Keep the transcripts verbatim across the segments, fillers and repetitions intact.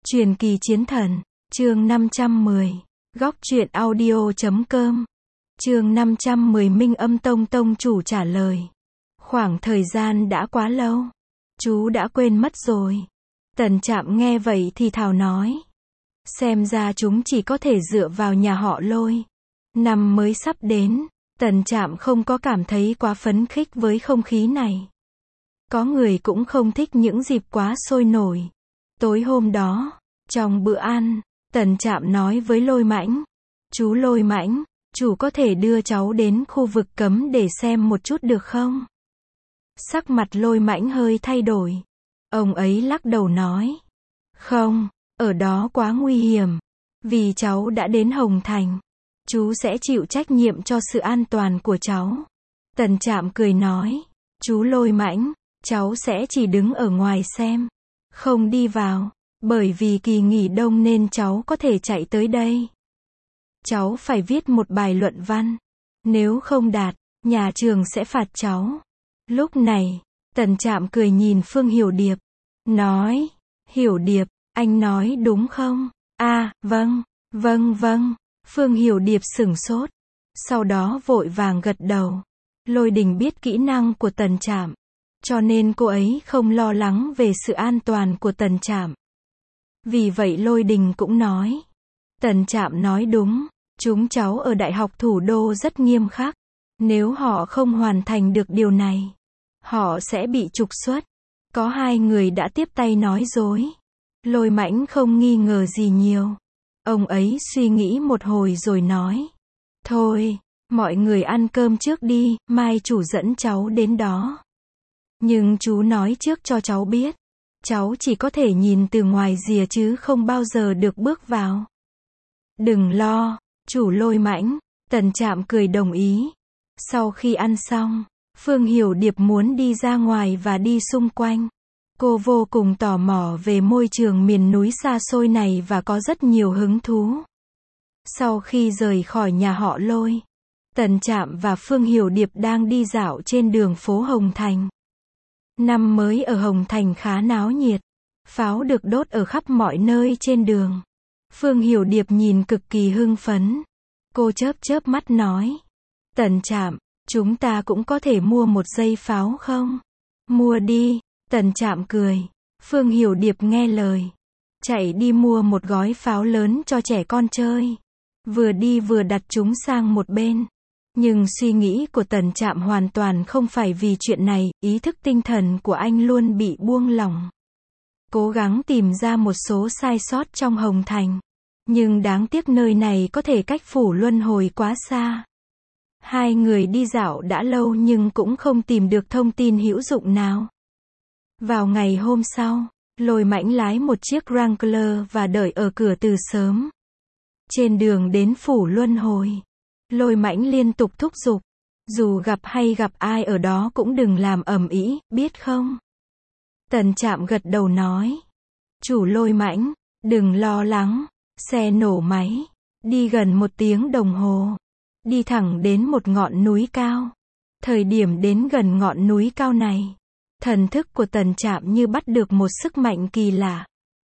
Truyền kỳ chiến thần, chương năm trăm mười, góc truyện audio chấm com, chương năm trăm mười Minh Âm Tông tông chủ trả lời. Khoảng thời gian đã quá lâu, chú đã quên mất rồi. Tần Trạm nghe vậy thì thào nói. Xem ra chúng chỉ có thể dựa vào nhà họ Lôi. Năm mới sắp đến, Tần Trạm không có cảm thấy quá phấn khích với không khí này. Có người cũng không thích những dịp quá sôi nổi. Tối hôm đó, trong bữa ăn, Tần Trạm nói với Lôi Mãnh. Chú Lôi Mãnh, chú có thể đưa cháu đến khu vực cấm để xem một chút được không? Sắc mặt Lôi Mãnh hơi thay đổi. Ông ấy lắc đầu nói. Không, ở đó quá nguy hiểm. Vì cháu đã đến Hồng Thành, chú sẽ chịu trách nhiệm cho sự an toàn của cháu. Tần Trạm cười nói. Chú Lôi Mãnh, cháu sẽ chỉ đứng ở ngoài xem, không đi vào. Bởi vì kỳ nghỉ đông nên cháu có thể chạy tới đây. Cháu phải viết một bài luận văn. Nếu không đạt, nhà trường sẽ phạt cháu. Lúc này, Tần Trạm cười nhìn Phương Hiểu Điệp. Nói, Hiểu Điệp, anh nói đúng không? À, vâng, vâng vâng. Phương Hiểu Điệp sửng sốt. Sau đó vội vàng gật đầu. Lôi Đình biết kỹ năng của Tần Trạm, cho nên cô ấy không lo lắng về sự an toàn của Tần Trạm. Vì vậy Lôi Đình cũng nói. Tần Trạm nói đúng, chúng cháu ở Đại học Thủ đô rất nghiêm khắc. Nếu họ không hoàn thành được điều này, họ sẽ bị trục xuất. Có hai người đã tiếp tay nói dối. Lôi Mãnh không nghi ngờ gì nhiều. Ông ấy suy nghĩ một hồi rồi nói. Thôi, mọi người ăn cơm trước đi, mai chủ dẫn cháu đến đó. Nhưng chú nói trước cho cháu biết. Cháu chỉ có thể nhìn từ ngoài rìa chứ không bao giờ được bước vào. Đừng lo, chủ Lôi Mãnh. Tần Trạm cười đồng ý. Sau khi ăn xong, Phương Hiểu Điệp muốn đi ra ngoài và đi xung quanh. Cô vô cùng tò mò về môi trường miền núi xa xôi này và có rất nhiều hứng thú. Sau khi rời khỏi nhà họ Lôi, Tần Trạm và Phương Hiểu Điệp đang đi dạo trên đường phố Hồng Thành. Năm mới ở Hồng Thành khá náo nhiệt. Pháo được đốt ở khắp mọi nơi trên đường. Phương Hiểu Điệp nhìn cực kỳ hưng phấn. Cô chớp chớp mắt nói. Tần Trạm, chúng ta cũng có thể mua một dây pháo không? Mua đi. Tần Trạm cười. Phương Hiểu Điệp nghe lời. Chạy đi mua một gói pháo lớn cho trẻ con chơi. Vừa đi vừa đặt chúng sang một bên. Nhưng suy nghĩ của Tần Trạm hoàn toàn không phải vì chuyện này, ý thức tinh thần của anh luôn bị buông lỏng. Cố gắng tìm ra một số sai sót trong Hồng Thành. Nhưng đáng tiếc nơi này có thể cách phủ luân hồi quá xa. Hai người đi dạo đã lâu nhưng cũng không tìm được thông tin hữu dụng nào. Vào ngày hôm sau, Lôi Mãnh lái một chiếc Wrangler và đợi ở cửa từ sớm. Trên đường đến phủ luân hồi, Lôi Mãnh liên tục thúc giục. Dù gặp hay gặp ai ở đó cũng đừng làm ầm ĩ, biết không? Tần Trạm gật đầu nói. Chủ Lôi Mãnh, đừng lo lắng. Xe nổ máy. Đi gần một tiếng đồng hồ. Đi thẳng đến một ngọn núi cao. Thời điểm đến gần ngọn núi cao này, thần thức của Tần Trạm như bắt được một sức mạnh kỳ lạ.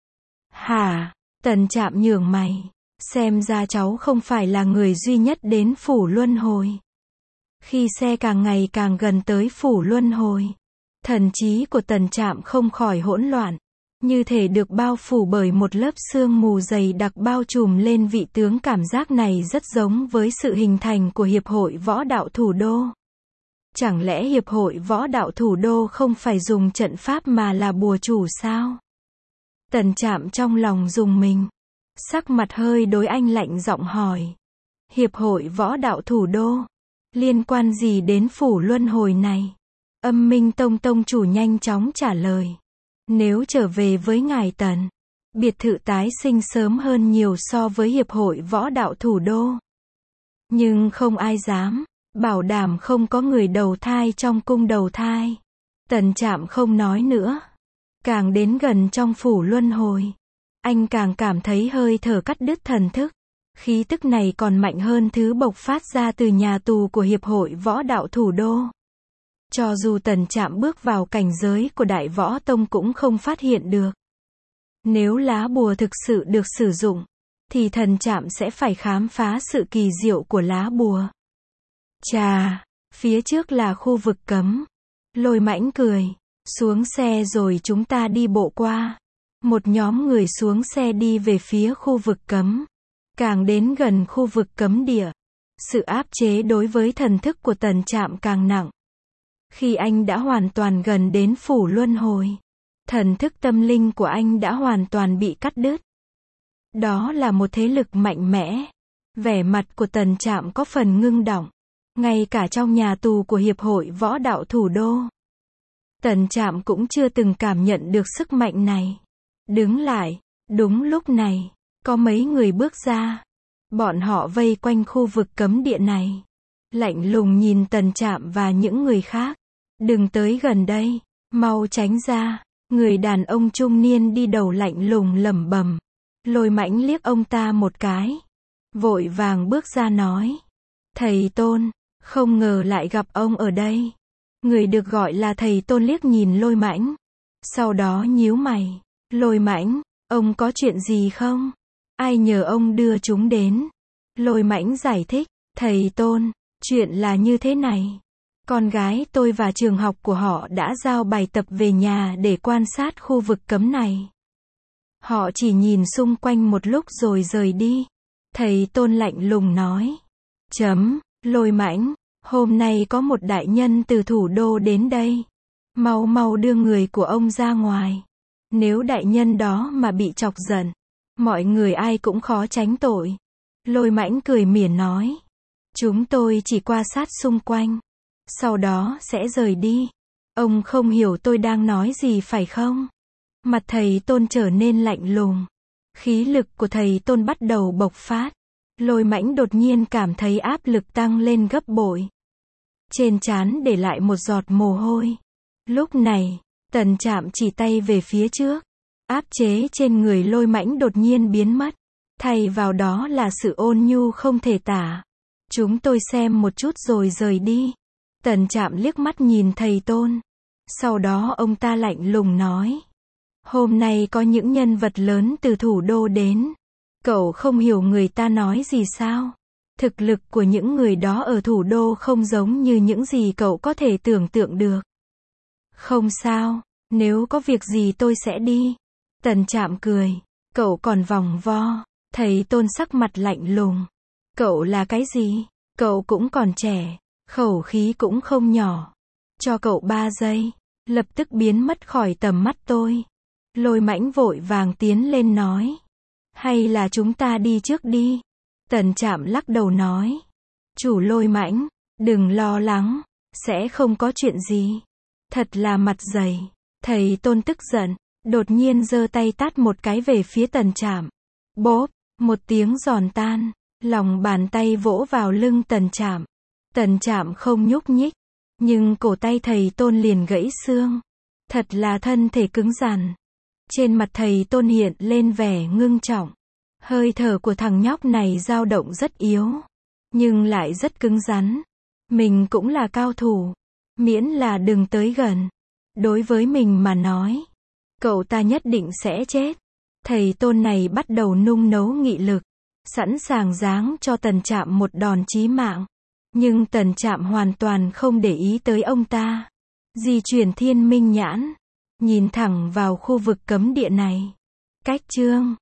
Hả? Tần Trạm nhướng mày. Xem ra cháu không phải là người duy nhất đến phủ luân hồi. Khi xe càng ngày càng gần tới phủ luân hồi, thần trí của Tần Trạm không khỏi hỗn loạn. Như thể được bao phủ bởi một lớp sương mù dày đặc bao trùm lên vị tướng. Cảm giác này rất giống với sự hình thành của Hiệp hội Võ đạo Thủ đô. Chẳng lẽ Hiệp hội Võ đạo Thủ đô không phải dùng trận pháp mà là bùa chủ sao? Tần Trạm trong lòng rùng mình. Sắc mặt hơi đối anh lạnh giọng hỏi. Hiệp hội Võ đạo Thủ đô? Liên quan gì đến phủ luân hồi này? Âm Minh Tông tông chủ nhanh chóng trả lời. Nếu trở về với ngài Tần, biệt thự tái sinh sớm hơn nhiều so với Hiệp hội Võ đạo Thủ đô. Nhưng không ai dám bảo đảm không có người đầu thai trong cung đầu thai. Tần Trạm không nói nữa. Càng đến gần trong phủ luân hồi, anh càng cảm thấy hơi thở cắt đứt thần thức. Khí tức này còn mạnh hơn thứ bộc phát ra từ nhà tù của Hiệp hội Võ đạo Thủ đô. Cho dù Tần Trạm bước vào cảnh giới của Đại Võ Tông cũng không phát hiện được. Nếu lá bùa thực sự được sử dụng, thì thần trạm sẽ phải khám phá sự kỳ diệu của lá bùa. Chà, phía trước là khu vực cấm. Lôi Mãnh cười. Xuống xe rồi chúng ta đi bộ qua. Một nhóm người xuống xe đi về phía khu vực cấm. Càng đến gần khu vực cấm địa, sự áp chế đối với thần thức của Tần Trạm càng nặng. Khi anh đã hoàn toàn gần đến phủ luân hồi, thần thức tâm linh của anh đã hoàn toàn bị cắt đứt. Đó là một thế lực mạnh mẽ. Vẻ mặt của Tần Trạm có phần ngưng đọng. Ngay cả trong nhà tù của Hiệp hội Võ đạo Thủ đô, Tần Trạm cũng chưa từng cảm nhận được sức mạnh này. Đứng lại, đúng lúc này, có mấy người bước ra. Bọn họ vây quanh khu vực cấm địa này. Lạnh lùng nhìn Tần Trạm và những người khác. Đừng tới gần đây, mau tránh ra. Người đàn ông trung niên đi đầu lạnh lùng lẩm bẩm. Lôi Mãnh liếc ông ta một cái. Vội vàng bước ra nói. Thầy Tôn, không ngờ lại gặp ông ở đây. Người được gọi là thầy Tôn liếc nhìn Lôi Mãnh. Sau đó nhíu mày. Lôi Mãnh, ông có chuyện gì không? Ai nhờ ông đưa chúng đến? Lôi Mãnh giải thích. Thầy Tôn, chuyện là như thế này. Con gái tôi và trường học của họ đã giao bài tập về nhà để quan sát khu vực cấm này. Họ chỉ nhìn xung quanh một lúc rồi rời đi. Thầy Tôn lạnh lùng nói. Chấm, Lôi Mãnh, hôm nay có một đại nhân từ thủ đô đến đây. Mau mau đưa người của ông ra ngoài. Nếu đại nhân đó mà bị chọc giận, mọi người ai cũng khó tránh tội. Lôi Mãnh cười mỉa nói. Chúng tôi chỉ quan sát xung quanh. Sau đó sẽ rời đi. Ông không hiểu tôi đang nói gì phải không? Mặt thầy Tôn trở nên lạnh lùng. Khí lực của thầy Tôn bắt đầu bộc phát. Lôi Mãnh đột nhiên cảm thấy áp lực tăng lên gấp bội. Trên trán để lại một giọt mồ hôi. Lúc này, Tần Trạm chỉ tay về phía trước. Áp chế trên người Lôi Mãnh đột nhiên biến mất. Thay vào đó là sự ôn nhu không thể tả. Chúng tôi xem một chút rồi rời đi. Tần Trạm liếc mắt nhìn thầy Tôn. Sau đó ông ta lạnh lùng nói. Hôm nay có những nhân vật lớn từ thủ đô đến. Cậu không hiểu người ta nói gì sao? Thực lực của những người đó ở thủ đô không giống như những gì cậu có thể tưởng tượng được. Không sao, nếu có việc gì tôi sẽ đi. Tần Trạm cười. Cậu còn vòng vo. Thầy Tôn sắc mặt lạnh lùng. Cậu là cái gì? Cậu cũng còn trẻ. Khẩu khí cũng không nhỏ. Cho cậu ba giây. Lập tức biến mất khỏi tầm mắt tôi. Lôi Mãnh vội vàng tiến lên nói. Hay là chúng ta đi trước đi? Tần Trạm lắc đầu nói. Chủ Lôi Mãnh, đừng lo lắng. Sẽ không có chuyện gì. Thật là mặt dày. Thầy Tôn tức giận. Đột nhiên giơ tay tát một cái về phía Tần Trạm. Bốp, một tiếng giòn tan. Lòng bàn tay vỗ vào lưng Tần Trạm. Tần Trạm không nhúc nhích. Nhưng cổ tay thầy Tôn liền gãy xương. Thật là thân thể cứng rắn. Trên mặt thầy Tôn hiện lên vẻ ngưng trọng. Hơi thở của thằng nhóc này dao động rất yếu. Nhưng lại rất cứng rắn. Mình cũng là cao thủ. Miễn là đừng tới gần. Đối với mình mà nói. Cậu ta nhất định sẽ chết. Thầy Tôn này bắt đầu nung nấu nghị lực. Sẵn sàng giáng cho Tần Trạm một đòn chí mạng. Nhưng Tần Trạm hoàn toàn không để ý tới ông ta. Di chuyển thiên minh nhãn. Nhìn thẳng vào khu vực cấm địa này. Cách chương